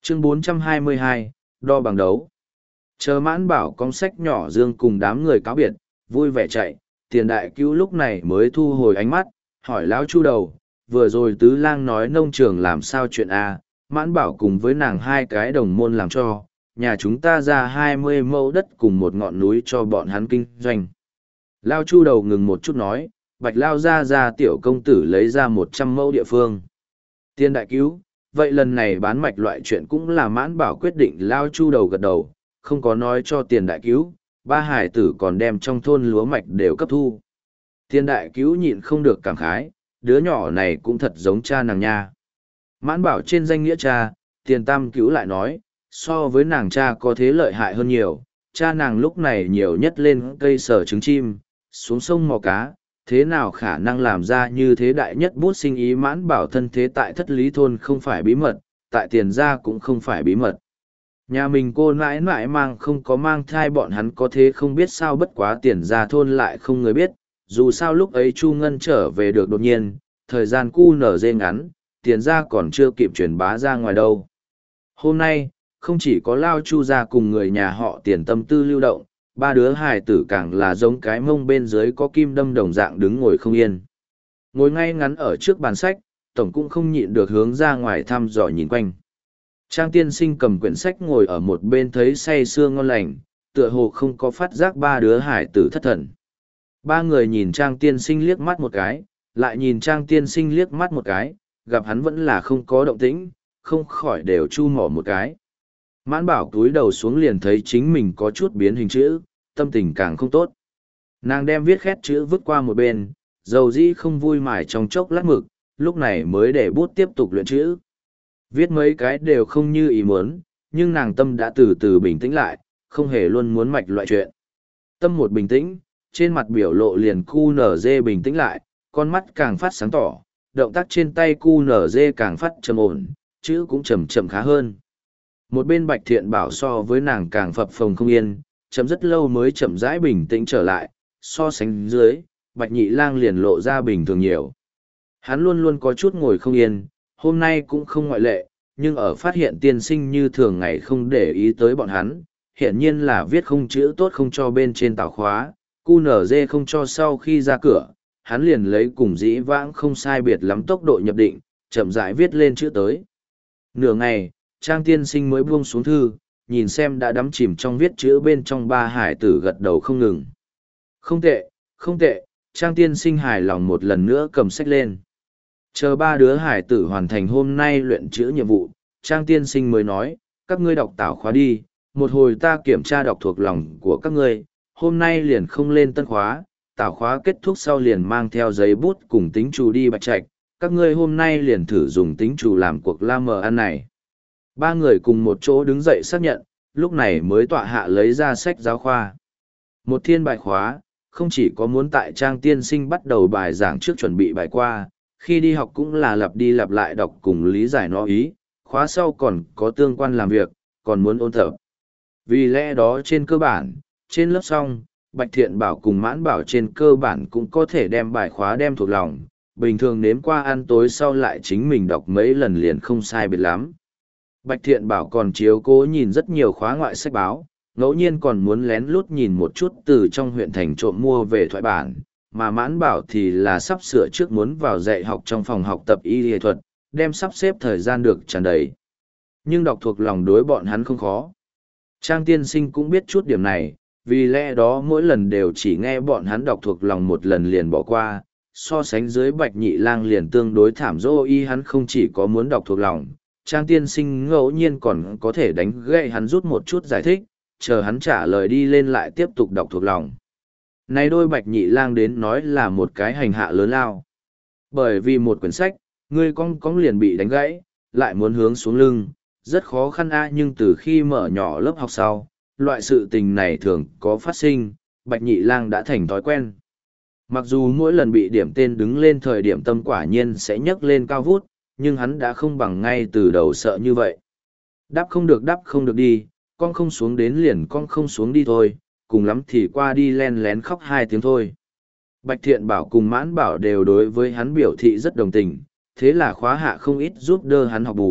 Chương 422, đo bằng đấu. Chờ Mãn Bảo cong sách nhỏ dương cùng đám người cáo biệt, vui vẻ chạy, Tiền đại cứu lúc này mới thu hồi ánh mắt, hỏi lão Chu đầu, vừa rồi Tứ Lang nói nông trường làm sao chuyện a? Mãn Bảo cùng với nàng hai cái đồng môn làm cho, nhà chúng ta ra 20 mẫu đất cùng một ngọn núi cho bọn hắn kinh doanh. Lao Chu đầu ngừng một chút nói, Bạch Lao ra tiểu công tử lấy ra 100 mẫu địa phương. Tiền đại cứu, vậy lần này bán mạch loại chuyện cũng là Mãn Bảo quyết định. Lao Chu đầu gật đầu, không có nói cho Tiền đại cứu, ba hải tử còn đem trong thôn lúa mạch đều cấp thu. Tiền đại cứu nhịn không được cảm khái, đứa nhỏ này cũng thật giống cha nàng nha. Mãn Bảo trên danh nghĩa cha, Tiền tam cứu lại nói, so với nàng cha có thế lợi hại hơn nhiều, cha nàng lúc này nhiều nhất lên cây sở trứng chim, xuống sông mò cá, thế nào khả năng làm ra như thế đại nhất bút sinh ý. Mãn Bảo thân thế tại Thất Lý thôn không phải bí mật, tại Tiền gia cũng không phải bí mật. Nhà mình cô nãi nãi không có mang thai bọn hắn có thế không biết sao, bất quá Tiền gia thôn lại không người biết, dù sao lúc ấy Chu Ngân trở về được đột nhiên, thời gian cu nở dê ngắn, Tiền gia còn chưa kịp truyền bá ra ngoài đâu. Hôm nay, không chỉ có Lao Chu gia cùng người nhà họ Tiền tâm tư lưu động, ba đứa hài tử càng là giống cái mông bên dưới có kim đâm đồng dạng đứng ngồi không yên. Ngồi ngay ngắn ở trước bàn sách, tổng cũng không nhịn được hướng ra ngoài thăm dò nhìn quanh. Trang tiên sinh cầm quyển sách ngồi ở một bên thấy say sưa ngon lành, tựa hồ không có phát giác ba đứa hải tử thất thần. Ba người nhìn Trang tiên sinh liếc mắt một cái, lại nhìn Trang tiên sinh liếc mắt một cái, gặp hắn vẫn là không có động tĩnh, không khỏi đều chu mỏ một cái. Mãn Bảo túi đầu xuống liền thấy chính mình có chút biến hình chữ, tâm tình càng không tốt. Nàng đem viết khét chữ vứt qua một bên, dầu dĩ không vui mải trong chốc lát mực, lúc này mới để bút tiếp tục luyện chữ. Viết mấy cái đều không như ý muốn, nhưng nàng tâm đã từ từ bình tĩnh lại, không hề luôn muốn mạch loại chuyện. Tâm một bình tĩnh, trên mặt biểu lộ liền cu nở dê bình tĩnh lại, con mắt càng phát sáng tỏ, động tác trên tay cu nở dê càng phát trầm ổn, chữ cũng chậm chậm khá hơn. Một bên Bạch Thiện Bảo so với nàng càng phập phồng không yên, chậm rất lâu mới chậm rãi bình tĩnh trở lại, so sánh dưới, Bạch Nhị Lang liền lộ ra bình thường nhiều. Hắn luôn luôn có chút ngồi không yên, hôm nay cũng không ngoại lệ, nhưng ở phát hiện tiên sinh như thường ngày không để ý tới bọn hắn, hiển nhiên là viết không chữ tốt không cho bên trên tảo khóa, QNZ không cho sau khi ra cửa, hắn liền lấy cùng dĩ vãng không sai biệt lắm tốc độ nhập định, chậm rãi viết lên chữ tới. Nửa ngày, Trang tiên sinh mới buông xuống thư, nhìn xem đã đắm chìm trong viết chữ bên trong ba hải tử gật đầu không ngừng. Không tệ, không tệ, Trang tiên sinh hài lòng một lần nữa cầm sách lên. Chờ ba đứa hải tử hoàn thành hôm nay luyện chữ nhiệm vụ, Trang tiên sinh mới nói, các ngươi đọc tảo khóa đi, một hồi ta kiểm tra đọc thuộc lòng của các ngươi, hôm nay liền không lên tân khóa, tảo khóa kết thúc sau liền mang theo giấy bút cùng tính chủ đi Bạch Trạch, các ngươi hôm nay liền thử dùng tính chủ làm cuộc la mờ ăn này. Ba người cùng một chỗ đứng dậy xác nhận, lúc này mới tọa hạ lấy ra sách giáo khoa. Một thiên bài khóa, không chỉ có muốn tại Trang tiên sinh bắt đầu bài giảng trước chuẩn bị bài qua, khi đi học cũng là lặp đi lặp lại đọc cùng lý giải nó ý, khóa sau còn có tương quan làm việc, còn muốn ôn tập. Vì lẽ đó trên cơ bản, trên lớp xong, Bạch Thiện Bảo cùng Mãn Bảo trên cơ bản cũng có thể đem bài khóa đem thuộc lòng, bình thường nếm qua ăn tối sau lại chính mình đọc mấy lần liền không sai biệt lắm. Bạch Thiện Bảo còn chiếu cố nhìn rất nhiều khóa ngoại sách báo, ngẫu nhiên còn muốn lén lút nhìn một chút từ trong huyện thành trộm mua về thoại bản, mà Mãn Bảo thì là sắp sửa trước muốn vào dạy học trong phòng học tập y y thuật, đem sắp xếp thời gian được tràn đầy. Nhưng đọc thuộc lòng đối bọn hắn không khó. Trang tiên sinh cũng biết chút điểm này, vì lẽ đó mỗi lần đều chỉ nghe bọn hắn đọc thuộc lòng một lần liền bỏ qua, so sánh dưới Bạch Nhị Lang liền tương đối thảm dỗ y, hắn không chỉ có muốn đọc thuộc lòng, Trang tiên sinh ngẫu nhiên còn có thể đánh gậy hắn rút một chút giải thích, chờ hắn trả lời đi lên lại tiếp tục đọc thuộc lòng. Này đôi Bạch Nhị Lang đến nói là một cái hành hạ lớn lao. Bởi vì một quyển sách, ngươi cong liền bị đánh gãy, lại muốn hướng xuống lưng, rất khó khăn nhưng từ khi mở nhỏ lớp học sau, loại sự tình này thường có phát sinh, Bạch Nhị Lang đã thành thói quen. Mặc dù mỗi lần bị điểm tên đứng lên thời điểm tâm quả nhiên sẽ nhấc lên cao vút, nhưng hắn đã không bằng ngay từ đầu sợ như vậy. Đáp không được đi, con không xuống đến liền con không xuống đi thôi, cùng lắm thì qua đi len lén khóc 2 tiếng thôi. Bạch Thiện Bảo cùng Mãn Bảo đều đối với hắn biểu thị rất đồng tình, thế là khóa hạ không ít giúp đỡ hắn học bù,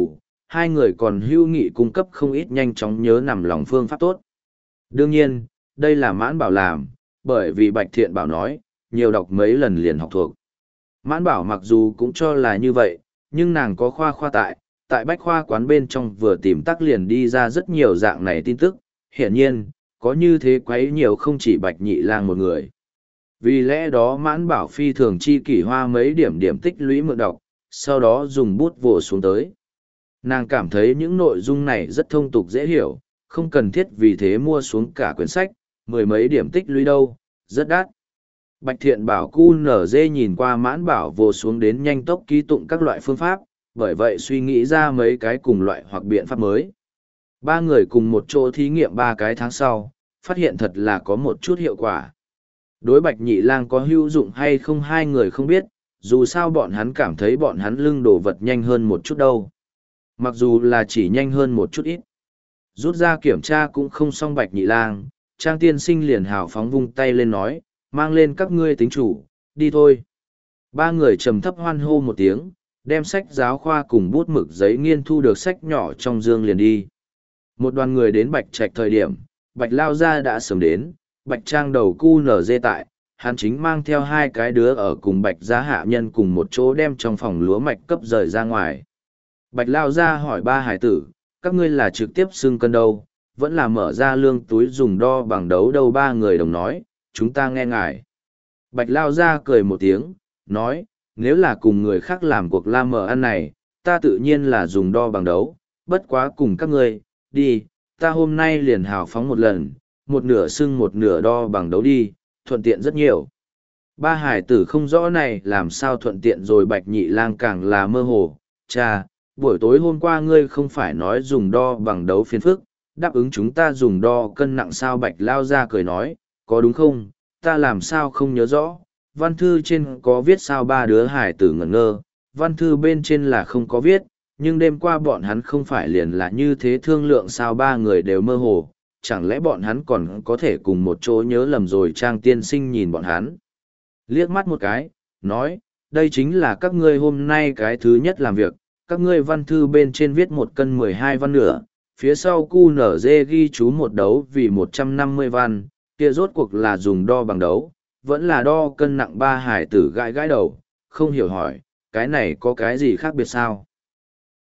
hai người còn hữu nghị cung cấp không ít nhanh chóng nhớ nằm lòng phương pháp tốt. Đương nhiên, đây là Mãn Bảo làm, bởi vì Bạch Thiện Bảo nói, nhiều đọc mấy lần liền học thuộc. Mãn Bảo mặc dù cũng cho là như vậy, nhưng nàng có khoa tại bách khoa quán bên trong vừa tìm tắc liền đi ra rất nhiều dạng này tin tức, hiển nhiên, có như thế quấy nhiều không chỉ Bạch Nhị Lang một người. Vì lẽ đó Mãn Bảo phi thường chi kỷ hoa mấy điểm tích lũy mượn đọc, sau đó dùng bút vồ xuống tới. Nàng cảm thấy những nội dung này rất thông tục dễ hiểu, không cần thiết vì thế mua xuống cả quyển sách, mười mấy điểm tích lũy đâu, rất đắt. Bạch Thiện Bảo QNZ nhìn qua Mãn Bảo vồ xuống đến nhanh tốc ký tụng các loại phương pháp, bởi vậy suy nghĩ ra mấy cái cùng loại hoặc biện pháp mới. Ba người cùng một chỗ thí nghiệm 3 cái tháng sau, phát hiện thật là có một chút hiệu quả. Đối Bạch Nhị Lang có hữu dụng hay không hai người không biết, dù sao bọn hắn cảm thấy bọn hắn lưng đổ vật nhanh hơn một chút đâu. Mặc dù là chỉ nhanh hơn một chút ít. Rút ra kiểm tra cũng không xong Bạch Nhị Lang, Trang tiên sinh liền hào phóng vung tay lên nói, mang lên các ngươi tính chủ, đi thôi. Ba người trầm thấp hoan hô một tiếng, đem sách giáo khoa cùng bút mực giấy nghiên thu được sách nhỏ trong dương liền đi. Một đoàn người đến Bạch Trạch thời điểm, Bạch Lao Gia đã sớm đến, Bạch Trang đầu cu nở dê tại, hắn chính mang theo 2 cái đứa ở cùng Bạch Gia hạ nhân cùng một chỗ đem trong phòng lúa mạch cấp rời ra ngoài. Bạch Lao Gia hỏi 3 hải tử, các ngươi là trực tiếp xưng cân đâu, vẫn là mở ra lương túi dùng đo bằng đấu đâu. 3 người đồng nói, chúng ta nghe ngài. Bạch Lao Gia cười một tiếng, nói, nếu là cùng người khác làm cuộc la mở ăn này, ta tự nhiên là dùng đo bằng đấu, bất quá cùng các ngươi, đi, ta hôm nay liền hào phóng một lần, một nửa xưng một nửa đo bằng đấu đi, thuận tiện rất nhiều. 3 hải tử không rõ này làm sao thuận tiện rồi Bạch Nhị Lang càng là mơ hồ, cha, buổi tối hôm qua ngươi không phải nói dùng đo bằng đấu phiền phức, đáp ứng chúng ta dùng đo cân nặng sao. Bạch Lao Gia cười nói, có đúng không, ta làm sao không nhớ rõ, văn thư trên có viết sao. 3 đứa hải tử ngẩn ngơ, văn thư bên trên là không có viết, nhưng đêm qua bọn hắn không phải liền là như thế thương lượng sao. 3 người đều mơ hồ, chẳng lẽ bọn hắn còn có thể cùng một chỗ nhớ lầm rồi. Trang tiên sinh nhìn bọn hắn, liếc mắt một cái, nói, đây chính là các ngươi hôm nay cái thứ nhất làm việc, các ngươi văn thư bên trên viết 1 cân 12 văn nửa, phía sau QNZ ghi chú một đấu vì 150 văn, kia rốt cuộc là dùng đo bằng đấu, vẫn là đo cân nặng. 3 hải tử gãi gãi đầu, không hiểu hỏi, cái này có cái gì khác biệt sao?